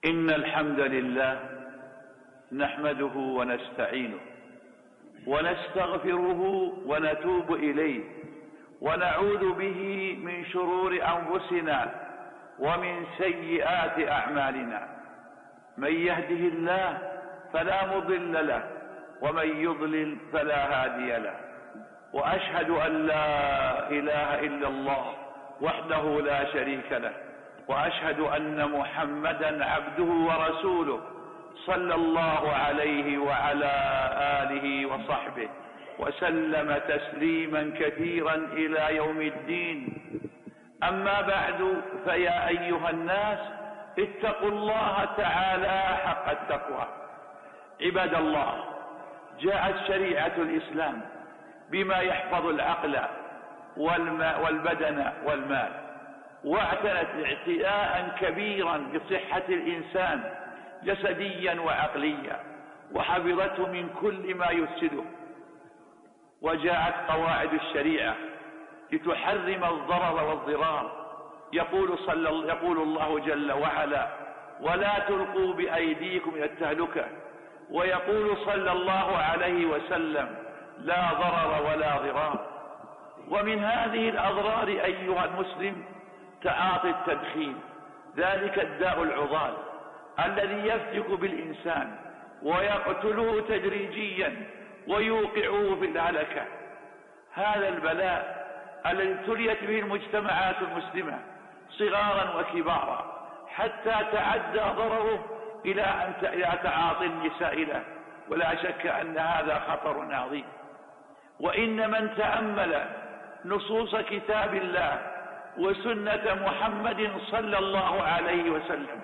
إن الحمد لله نحمده ونستعينه ونستغفره ونتوب إليه ونعوذ به من شرور أنفسنا ومن سيئات أعمالنا. من يهده الله فلا مضل له ومن يضلل فلا هادي له، وأشهد أن لا إله إلا الله وحده لا شريك له، وأشهد أن محمدا عبده ورسوله صلى الله عليه وعلى آله وصحبه وسلم تسليما كثيرا إلى يوم الدين. أما بعد، فيا أيها الناس اتقوا الله تعالى حق التقوى. عباد الله، جاءت شريعة الإسلام بما يحفظ العقل والبدن والمال، واعتنت اعتناء كبيرا بصحة الإنسان جسديا وعقليا، وحفظته من كل ما يفسده. وجاءت قواعد الشريعة لتحرم الضرر والضرار. يقول الله جل وعلا: ولا تلقوا بأيديكم إلى التهلكة. ويقول صلى الله عليه وسلم: لا ضرر ولا ضرار. ومن هذه الأضرار أيها المسلم تعاطي التدخين، ذلك الداء العضال الذي يفتك بالإنسان ويقتله تدريجيا ويوقعه في الهلكة. هذا البلاء الذي ابتليت به المجتمعات المسلمة صغارا وكبارا، حتى تعدى ضرره إلى تعاطي النساء له، ولا شك أن هذا خطر عظيم. وإن من تأمل نصوص كتاب الله وسنة محمد صلى الله عليه وسلم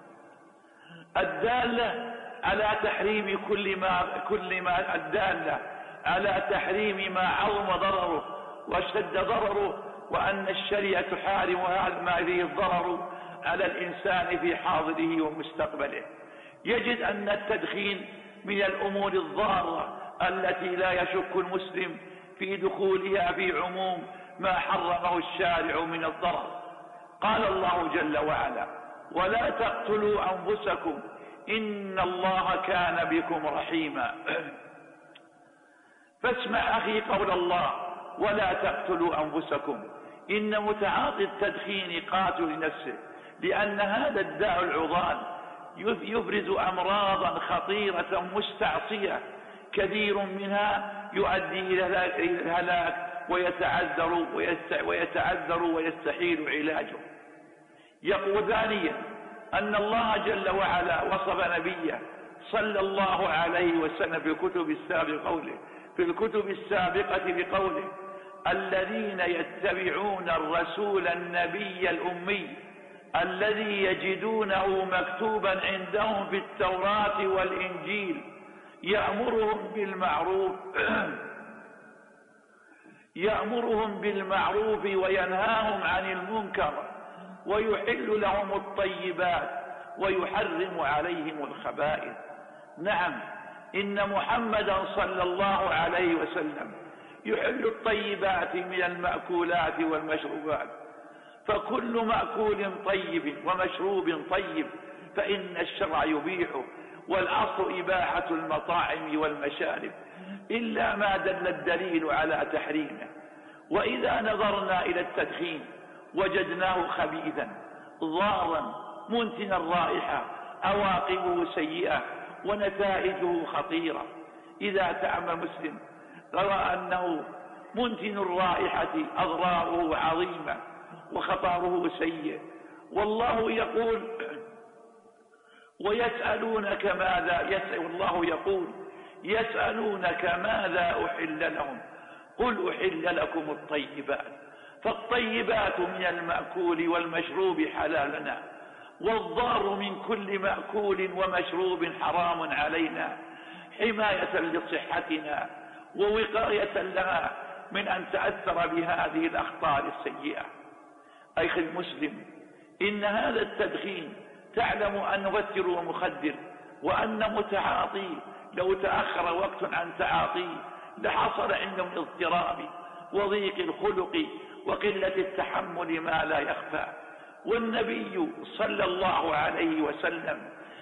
الدالة على تحريم كل ما الدالة على تحريم ما عظم ضرره واشتد ضرره، وأن الشريعة تحارم هذا ما فيه الضرر على الإنسان في حاضره ومستقبله، يجد أن التدخين من الأمور الضارة التي لا يشك المسلم في دخولها في عموم ما حرمه الشارع من الضرر. قال الله جل وعلا: ولا تقتلوا أنفسكم إن الله كان بكم رحيما. فاسمع أخي قول الله: ولا تقتلوا أنفسكم. إن متعاطي التدخين قاتل لنفسه، لأن هذا الداء العضال يفرز أمراضا خطيرة مستعصية، كثير منها يؤدي إلى الهلاك ويتعذر ويستحيل علاجه. يقول ثانيا أن الله جل وعلا وصف نبيه صلى الله عليه وسلم في الكتب السابقة بقوله: الذين يتبعون الرسول النبي الأمي الذي يجدونه مكتوبا عندهم في التوراة والإنجيل يأمرهم بالمعروف وينهاهم عن المنكر ويحل لهم الطيبات ويحرم عليهم الخبائث. نعم، إن محمدا صلى الله عليه وسلم يحل الطيبات من المأكولات والمشروبات، فكل مأكول طيب ومشروب طيب فإن الشرع يبيحه، والأصل إباحة المطاعم والمشارب إلا ما دل الدليل على تحريمه. وإذا نظرنا إلى التدخين وجدناه خبيثا ضارا منتن الرائحة، عواقبه سيئة ونتائجه خطيرة. إذا تأمل مسلم رأى أنه منتن الرائحة أضراره عظيمة وخطره سيء. والله يقول: ويسألونك يسألونك ماذا أحل لهم قل أحل لكم الطيبات. فالطيبات من المأكول والمشروب حلالنا، والضار من كل مأكول ومشروب حرام علينا، حماية لصحتنا ووقاية لها من أن تأثر بهذه الأخطار السيئة. أخي المسلم، إن هذا التدخين تعلم أنه مؤثر ومخدر، وأن متعاطيه لو تأخر وقت عن تعاطيه لحصل عنده من اضطراب وضيق الخلق وقلة التحمل ما لا يخفى. والنبي صلى الله عليه وسلم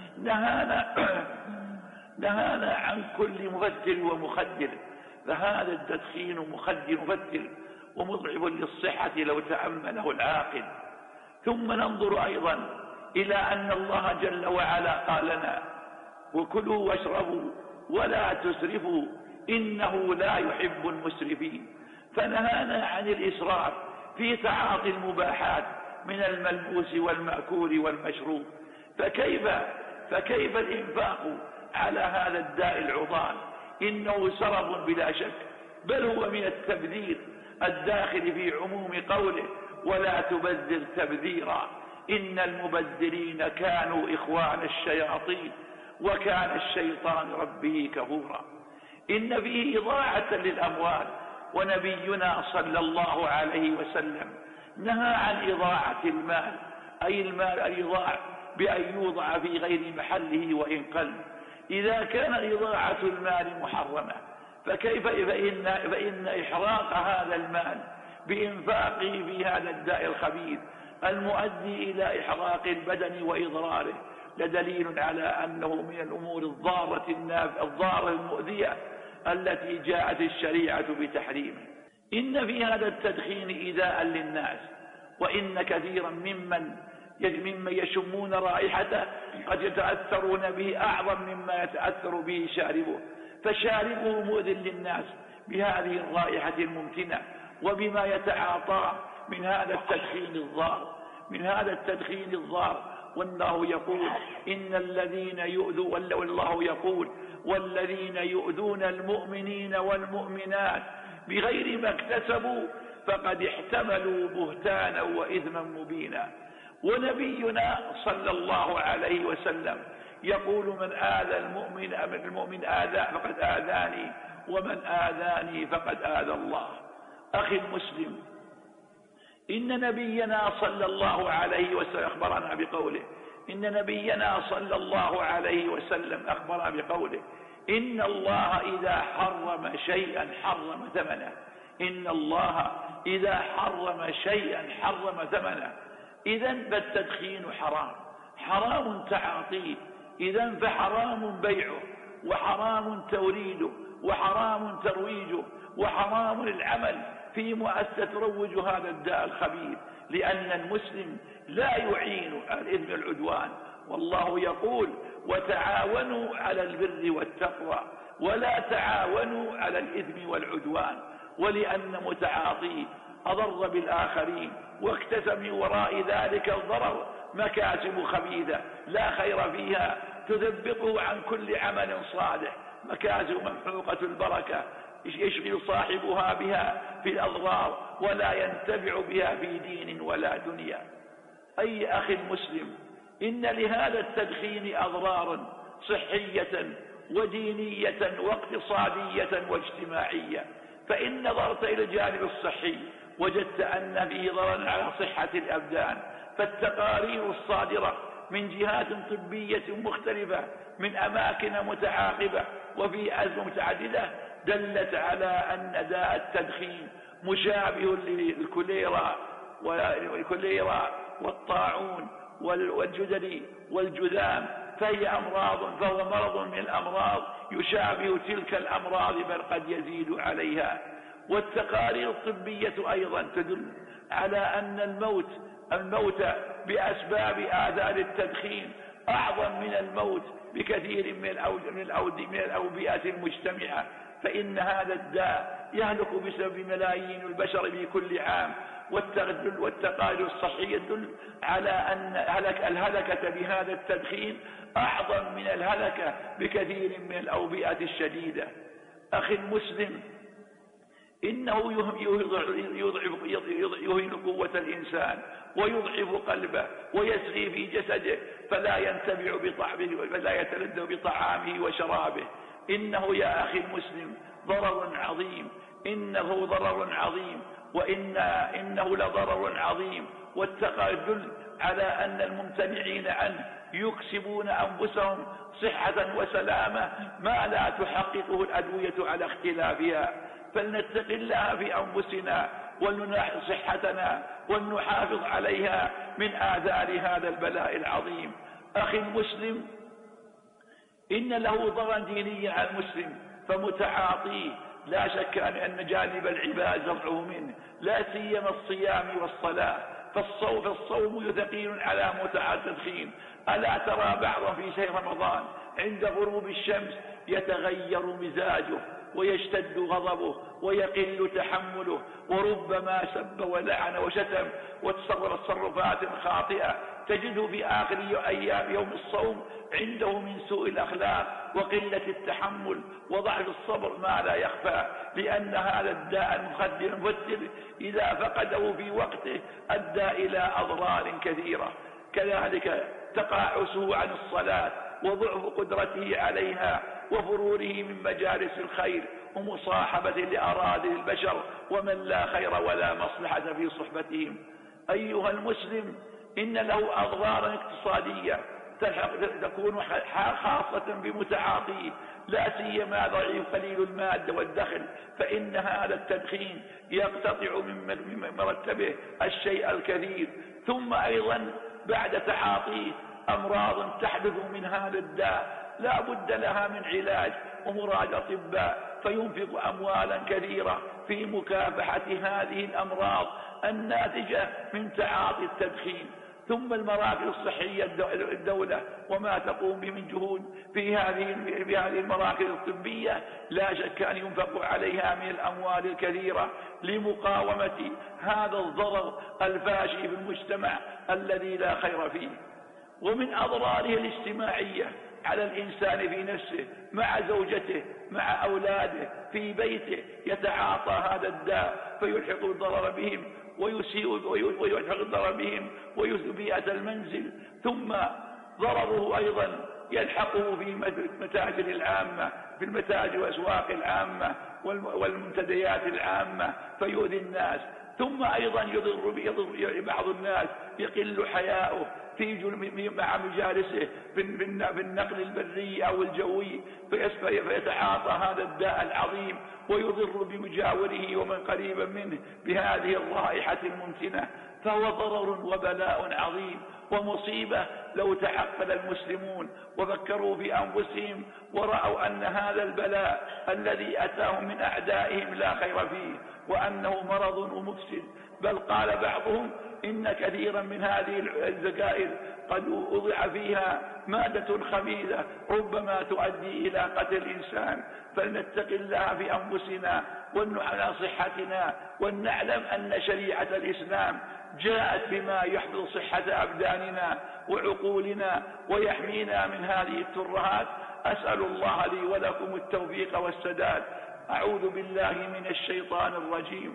نهانا عن كل مفتر ومخدر، فهذا التدخين مفتر ومضعف للصحة لو تأمله العاقل. ثم ننظر أيضا إلى أن الله جل وعلا قال لنا: وكلوا واشربوا ولا تسرفوا إنه لا يحب المسرفين. فنهانا عن الإسراف في تعاطي المباحات من الملبوس والمأكول والمشروب، فكيف الإنفاق على هذا الداء العضال؟ إنه سرف بلا شك، بل هو من التبذير الداخل في عموم قوله: ولا تبذر تبذيرا إن المبذرين كانوا إخوان الشياطين وكان الشيطان ربه كفورا. إن فيه إضاعة للأموال، ونبينا صلى الله عليه وسلم نهى عن إضاعة المال، أي المال يضاع بأن يوضع في غير محله وإن قل. إذا كان إضاعة المال محرمة، فإن إحراق هذا المال بإنفاقه في هذا الداء الخبيث المؤدي إلى إحراق البدن وإضراره لدليل على أنه من الأمور الضارة المؤذية التي جاءت الشريعة بتحريمه. إن في هذا التدخين إيذاء للناس، وإن كثيرا ممن يشمون رائحته قد يتأثرون به أعظم مما يتأثر به شاربه، فشاربه مؤذٍ للناس بهذه الرائحة الممتنة وبما يتعاطى من هذا التدخين الضار. والله يقول: إن الذين والذين يؤذون المؤمنين والمؤمنات بغير ما اكتسبوا فقد احتملوا بهتانا وإثما مبينا. ونبينا صلى الله عليه وسلم يقول: من آذى المؤمن فقد آذاني، ومن آذاني فقد آذى الله. أخي المسلم، إن نبينا صلى الله عليه وسلم أخبرنا بقوله: إن الله إذا حرم شيئا حرم ثمنه. إن الله إذا حرم شيئا حرم ثمنه. إذن فالتدخين حرام تعاطيه، إذن فحرام بيعه، وحرام توريده، وحرام ترويجه، وحرام العمل في مؤسسة تروج هذا الداء الخبيث، لأن المسلم لا يعين على الإثم والعدوان. والله يقول: وتعاونوا على البر والتقوى ولا تعاونوا على الإثم والعدوان. ولأن متعاطيه أضر بالآخرين واكتسب من وراء ذلك الضرر مكاسب خبيثة لا خير فيها تثبطه عن كل عمل صالح، مكاسب ممحوقة البركة يشغل صاحبها بها في الأضرار ولا ينتفع بها في دين ولا دنيا. أي أخي المسلم، إن لهذا التدخين أضرارا صحية ودينية واقتصادية واجتماعية. فإن نظرت إلى الجانب الصحي وجدت أن فيه ضررا على صحة الأبدان، فالتقارير الصادرة من جهات طبية مختلفة من أماكن متعاقبة وفي أزمة متعددة دلت على أن داء التدخين مشابه للكوليرا والطاعون والجدري والجذام، فهو مرض من الأمراض يشابه تلك الأمراض بل قد يزيد عليها. والتقارير الطبية أيضا تدل على أن الموت بأسباب آثار التدخين أعظم من الموت بكثير من الأوبئة المجتمعة، فإن هذا الداء يهلك بسبب ملايين البشر في كل عام. والتقارير الصحية تدل على أن الهلكة بهذا التدخين أعظم من الهلكة بكثير من الأوبئة الشديدة. أخي المسلم، إنه يهين قوة الإنسان ويضعف قلبه ويسغي في جسده، فلا ينتفع بطعمه ولا يتلذذ بطعامه وشرابه. إنه يا أخي المسلم ضرر عظيم، إنه ضرر عظيم، وإنه لضرر عظيم. والتقارير تدل على أن الممتنعين عنه يكسبون أنفسهم صحة وسلامة ما لا تحققه الأدوية على اختلافها. فلنتق الله في أنفسنا ولنلاحظ صحتنا ولنحافظ عليها من آثار هذا البلاء العظيم. أخي المسلم، إن له ضررا دينيا على المسلم، فمتعاطيه لا شك أن جانب العباد زرعه منه، لا سيما الصيام والصلاة، فالصوم يثقيل على متعة التدخين. ألا ترى بعضا في شهر رمضان عند غروب الشمس يتغير مزاجه ويشتد غضبه ويقل تحمله، وربما سب ولعن وشتم وتصرف تصرفات خاطئة تجده في آخر أيام يوم الصوم عنده من سوء الأخلاق وقلة التحمل وضعف الصبر ما لا يخفى، لأن هذا الداء المفتر إذا فقده في وقته أدى إلى أضرار كثيرة. كذلك تقاعسه عن الصلاة وضعف قدرته عليها وفروره من مجالس الخير ومصاحبة لأراذل البشر ومن لا خير ولا مصلحة في صحبتهم. أيها المسلم، إن له أضرارا اقتصادية تكون خاصة بمتعاطيه، لا سيما ضعيف قليل المادة والدخل، فإن هذا التدخين يقتطع من مرتبه الشيء الكثير. ثم أيضا بعد تعاطيه أمراض تحدث من هذا الداء لا بد لها من علاج ومراجعة أطباء، فينفق أموالا كثيرة في مكافحة هذه الأمراض الناتجة من تعاطي التدخين. ثم المراكز الصحية الدولة وما تقوم به من جهود في هذه المراكز الطبية لا شك أن ينفق عليها من الأموال الكثيرة لمقاومة هذا الضرر الفاشي في المجتمع الذي لا خير فيه. ومن أضراره الاجتماعية على الإنسان في نفسه مع زوجته مع أولاده في بيته يتعاطى هذا الداء فيلحق الضرر بهم ويلحق الضرر بهم ويؤذي بيئة المنزل. ثم ضرره أيضا يلحقه في المتاجر العامة، في المتاجر والأسواق العامة والمنتديات العامة فيؤذي الناس. ثم أيضا يضر بعض الناس يقل حياؤه مع مجالسه في النقل البري أو الجوي فيتعاطى هذا الداء العظيم ويضر بمجاوره ومن قريبا منه بهذه الرائحة المنتنة. فهو ضرر وبلاء عظيم ومصيبة لو تعقل المسلمون وفكروا بأنفسهم ورأوا أن هذا البلاء الذي أتاهم من أعدائهم لا خير فيه وأنه مرض ومفسد. بل قال بعضهم إن كثيرا من هذه الزكائر قد وضع فيها مادة خبيثة ربما تؤدي إلى قتل الإنسان. فلنتق الله في أنفسنا ونعلى صحتنا ونعلم أن شريعة الإسلام جاءت بما يحفظ صحة أبداننا وعقولنا ويحمينا من هذه الترهات. أسأل الله لي ولكم التوفيق والسداد. أعوذ بالله من الشيطان الرجيم.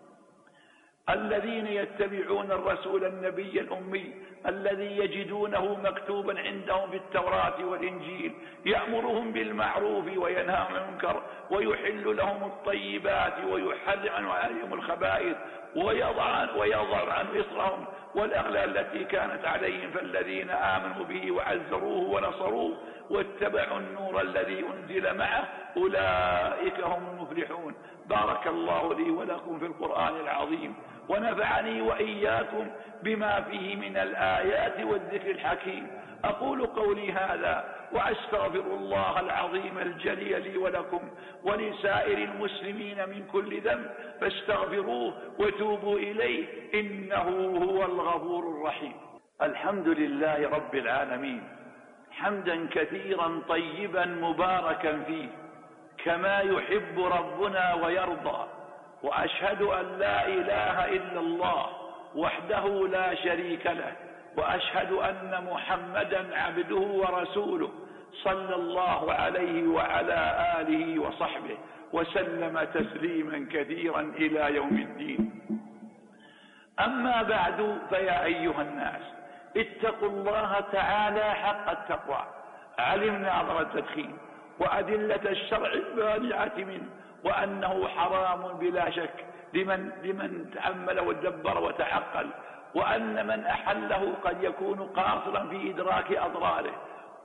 الذين يتبعون الرسول النبي الأمي الذي يجدونه مكتوبا عندهم في التوراة والإنجيل يأمرهم بالمعروف وينهى عن المنكر ويحل لهم الطيبات ويحرم عليهم الخبائث ويضع عن إصرهم والأغلال التي كانت عليهم. فالذين آمنوا به وعزروه ونصروه واتبعوا النور الذي أنزل معه أولئك هم المفلحون. بارك الله لي ولكم في القرآن العظيم ونفعني وإياكم بما فيه من الآيات والذكر الحكيم. أقول قولي هذا وأستغفر الله العظيم الجليل لي ولكم ولسائر المسلمين من كل ذنب فاستغفروه وتوبوا إليه إنه هو الغفور الرحيم. الحمد لله رب العالمين حمدا كثيرا طيبا مباركا فيه كما يحب ربنا ويرضى. وأشهد أن لا إله إلا الله وحده لا شريك له وأشهد أن محمدا عبده ورسوله صلى الله عليه وعلى آله وصحبه وسلم تسليما كثيرا إلى يوم الدين. أما بعد فيا أيها الناس اتقوا الله تعالى حق التقوى. علمنا أضرار التدخين وأدلة الشرع المانعة منه وأنه حرام بلا شك لمن تأمل ودبر وتعقل، وأن من أحله قد يكون قاصرا في إدراك أضراره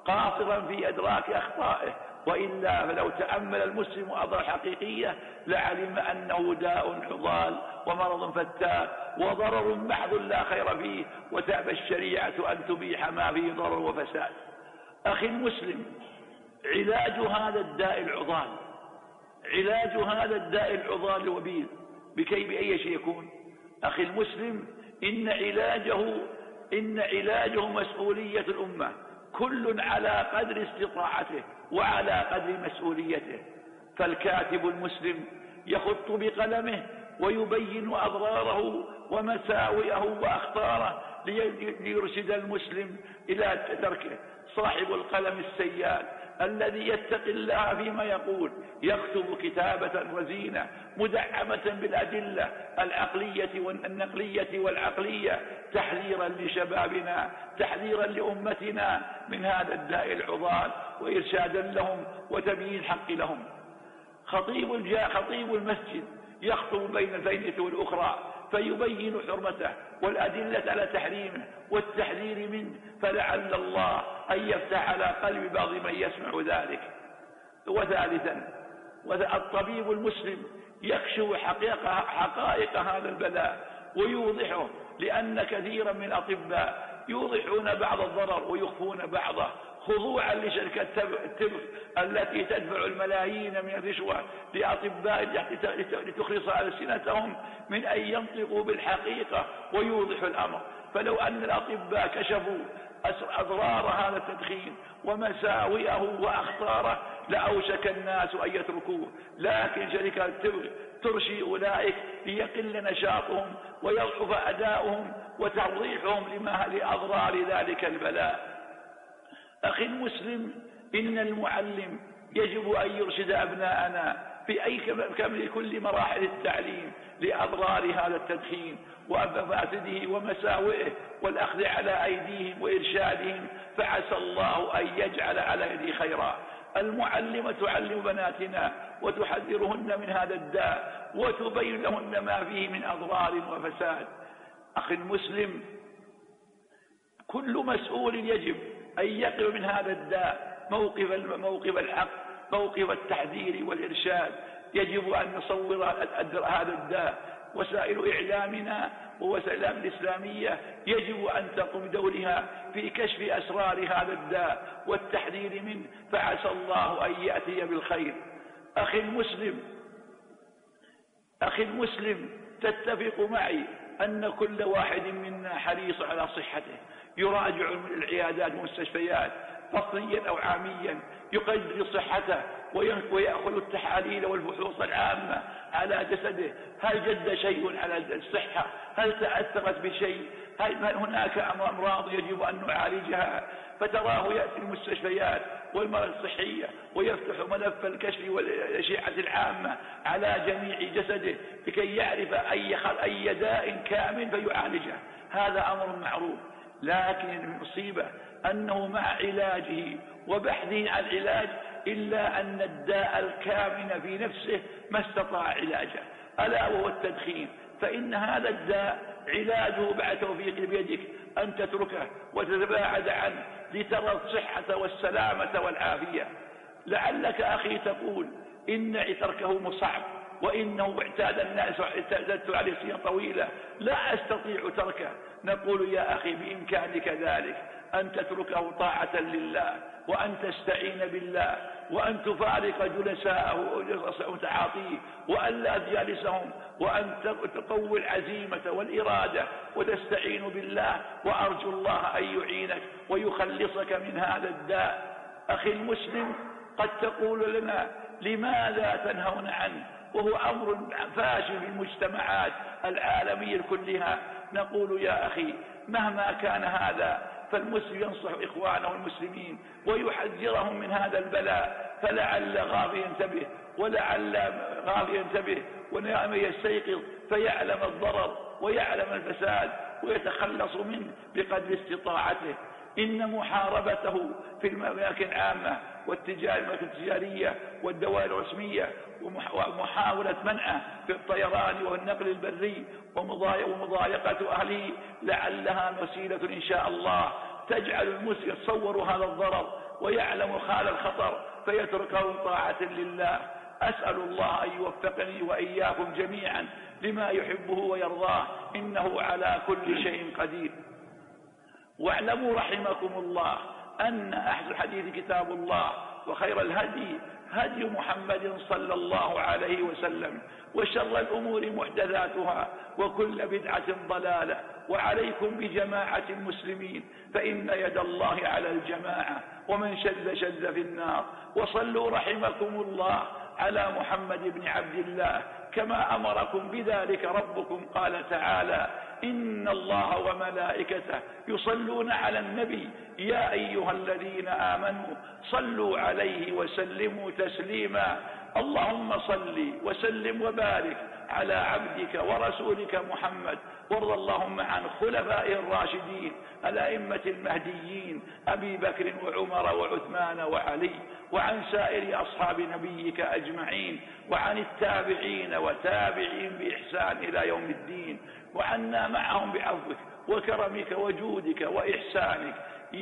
قاصرا في إدراك أخطائه، وإلا فلو تأمل المسلم أضرار الحقيقية لعلم أنه داء عضال ومرض فتاك وضرر محض لا خير فيه، وتأبى الشريعة أن تبيح ما فيه ضرر وفساد. أخي المسلم، علاج هذا الداء العضال، علاج هذا الداء العضال الوبيل بأي شيء يكون؟ أخي المسلم، إن علاجه مسؤولية الأمة، كل على قدر استطاعته وعلى قدر مسؤوليته. فالكاتب المسلم يخط بقلمه ويبين أضراره ومساوئه وأخطاره ليرشد المسلم إلى تركه. صاحب القلم السيال الذي يتقي الله فيما يقول يكتب كتابة رزينة مدعمة بالأدلة العقلية والنقلية والعقلية، تحذيرا لشبابنا، تحذيرا لأمتنا من هذا الداء العضال، وإرشادا لهم وتبيين الحق لهم. خطيب المسجد يخطب بين الفينة والأخرى فيبين حرمته والأدلة على تحريمه والتحذير منه، فلعل الله أن يفتح على قلب بعض من يسمع ذلك. وثالثا، الطبيب المسلم يكشف حقائق هذا البلاء ويوضحه، لأن كثيرا من الأطباء يوضحون بعض الضرر ويخفون بعضه خضوعا لشركة التبغ التي تدفع الملايين من الرشوة لأطباء لتخلص ألسنتهم من أن ينطقوا بالحقيقة ويوضحوا الأمر. فلو أن الأطباء كشفوا أضرار هذا التدخين ومساوئه وأخطاره لأوشك الناس أن يتركوه، لكن شركة التبغ ترشي أولئك ليقل نشاطهم ويضعف أداؤهم وتوضيحهم لأضرار ذلك البلاء. أخي المسلم، إن المعلم يجب أن يرشد أبناءنا في كل مراحل التعليم لأضرار هذا التدخين ومفاسده ومساوئه، والأخذ على أيديهم وإرشادهم، فعسى الله أن يجعل على يدي خيرا. المعلمة تعلم بناتنا وتحذرهن من هذا الداء وتبين لهن ما فيه من أضرار وفساد. أخي المسلم، كل مسؤول يجب أن يقف من هذا الداء موقف الحق، موقف التحذير والإرشاد. يجب أن نصور هذا الداء. وسائل إعلامنا ووسائل الإسلامية يجب أن تقوم بدورها في كشف أسرار هذا الداء والتحذير منه، فعسى الله أن يأتي بالخير. أخي المسلم، تتفق معي أن كل واحد منا حريص على صحته، يراجع العيادات والمستشفيات فصليا أو عاميا، يقدر صحته ويأخذ التحاليل والفحوص العامة على جسده. هل جد شيء على الصحة؟ هل تأثرت بشيء؟ هل هناك أمراض يجب أن نعالجها؟ فتراه يأتي المستشفيات والمراكز الصحية ويفتح ملف الكشف والأشعة العامة على جميع جسده لكي يعرف أي داء كامل فيعالجه. هذا أمر معروف، لكن المصيبة أنه مع علاجه وبحثه عن العلاج إلا أن الداء الكامن في نفسه ما استطاع علاجه، ألا وهو التدخين. فإن هذا الداء علاجه بعد توفيق بيدك أن تتركه وتتباعد عنه لترى الصحة والسلامة والعافية. لعلك أخي تقول إن تركه صعب وإنه اعتادت عليه سنين طويلة لا أستطيع تركه. نقول يا أخي بإمكانك ذلك، أن تتركه طاعة لله، وأن تستعين بالله، وأن تفارق جلساءه وتعاطيه وأن لا تجالسهم، وأن تقوي العزيمة والإرادة وتستعين بالله، وأرجو الله أن يعينك ويخلصك من هذا الداء. أخي المسلم، قد تقول لنا لماذا تنهون عنه وهو أمر فاشل في المجتمعات العالمية كلها؟ نقول يا أخي مهما كان هذا فالمسلم ينصح إخوانه المسلمين ويحذرهم من هذا البلاء، فلعل غافي ينتبه ولعل غافي ينتبه ونعم يستيقظ فيعلم الضرر ويعلم الفساد ويتخلص منه بقدر استطاعته. إن محاربته في الأماكن العامة والمراكز التجارية والدوائر الرسمية ومحاولة منعه في الطيران والنقل البري ومضايقة أهله لعلها وسيلة إن شاء الله تجعل المسلم يتصور هذا الضرر ويعلم خال الخطر فيتركه طاعة لله. أسأل الله أن يوفقني وإياكم جميعا لما يحبه ويرضاه، إنه على كل شيء قدير. واعلموا رحمكم الله أن أحسن الحديث كتاب الله، وخير الهدي هدي محمد صلى الله عليه وسلم، وشر الأمور محدثاتها، وكل بدعة ضلالة. وعليكم بجماعة المسلمين، فإن يد الله على الجماعة، ومن شذ شذ في النار. وصلوا رحمكم الله على محمد بن عبد الله كما أمركم بذلك ربكم، قال تعالى: إن الله وملائكته يصلون على النبي يا أيها الذين آمنوا صلوا عليه وسلموا تسليما. اللهم صل وسلم وبارك على عبدك ورسولك محمد، وارض اللهم عن خلفائه الراشدين الأئمة المهديين أبي بكر وعمر وعثمان وعلي، وعن سائر أصحاب نبيك أجمعين، وعن التابعين وتابعين بإحسان إلى يوم الدين، وعنا معهم بعفوك وكرمك وجودك وإحسانك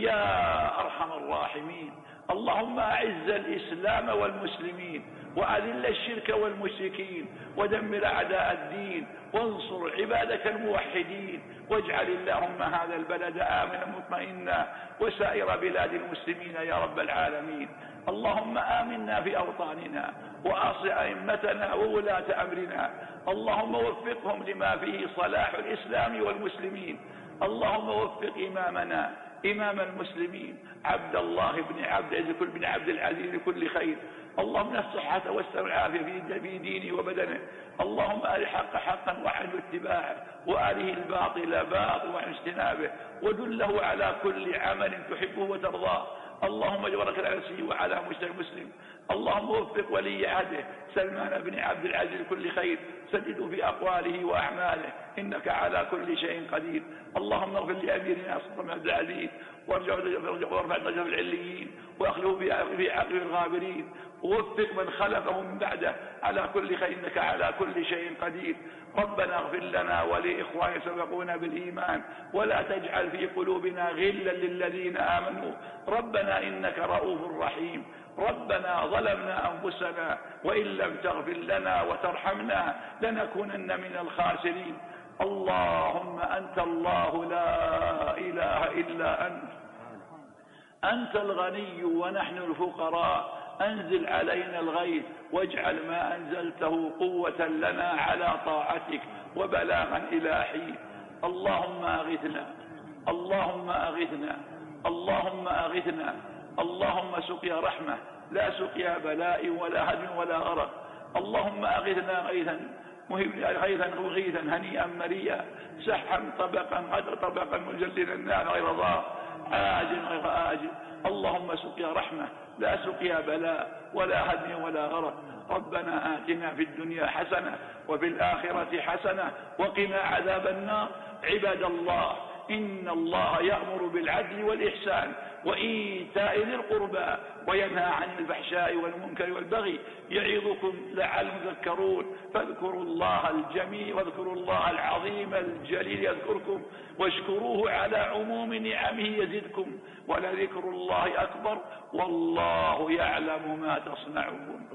يا أرحم الراحمين. اللهم أعز الإسلام والمسلمين، وأذل الشرك والمشركين، ودمر أعداء الدين، وانصر عبادك الموحدين، واجعل اللهم هذا البلد آمنا مطمئنا، وسائر بلاد المسلمين يا رب العالمين. اللهم آمنا في أوطاننا، وأصل أئمتنا وولاة أمرنا، اللهم وفقهم لما فيه صلاح الإسلام والمسلمين. اللهم وفق إمامنا إمام المسلمين عبد الله بن عبد العزيز لكل خير. اللهم الصحة والسلامة والعافية في دينه وبدنه. اللهم أر الحق حقا وحسن اتباعه، وأره الباطل باطلا وحسن اجتنابه، ودله على كل عمل تحبه وترضاه. اللهم اجبرك على نفسه وعلى مجتمع المسلم. اللهم وفق ولي عهده سلمان بن عبد العزيز لكل خير، سدده في أقواله وأعماله، إنك على كل شيء قدير. اللهم اغفر لأميرنا سلطان بن عبد العزيز، وارفع درجته في العليين، واخلفه في عقب الغابرين، ووفق من خلفه من بعده على كل خير، إنك على كل شيء قدير. ربنا اغفر لنا ولإخواننا سبقونا بالإيمان، ولا تجعل في قلوبنا غلا للذين آمنوا، ربنا إنك رؤوف رحيم. ربنا ظلمنا أنفسنا، وإن لم تغفر لنا وترحمنا لنكونن من الخاسرين. اللهم أنت الله لا إله إلا أنت الغني ونحن الفقراء، أنزل علينا الغيث، واجعل ما أنزلته قوة لنا على طاعتك وبلاغا إلى حين. اللهم أغثنا، اللهم أغثنا، اللهم أغثنا. اللهم سقيا رحمة لا سقيا بلاء ولا هدم ولا غرق. اللهم أغثنا غيثا هنيئا مريئا، سحا طبقا قدر طبقا مجللا النار غير ضار، عاجل غير آجل. اللهم سقيا رحمة لا سقيا بلاء ولا هدم ولا غرق. ربنا آتنا في الدنيا حسنة وفي الآخرة حسنة وقنا عذاب النار. عباد الله، إن الله يأمر بالعدل والإحسان وإيتاء ذي القربى، وينهى عن الفحشاء والمنكر والبغي، يعظكم لعلكم تذكرون. فاذكروا الله الجميل واذكروا الله العظيم الجليل يذكركم، واشكروه على عموم نعمه يزدكم، ولذكر الله أكبر، والله يعلم ما تصنعون.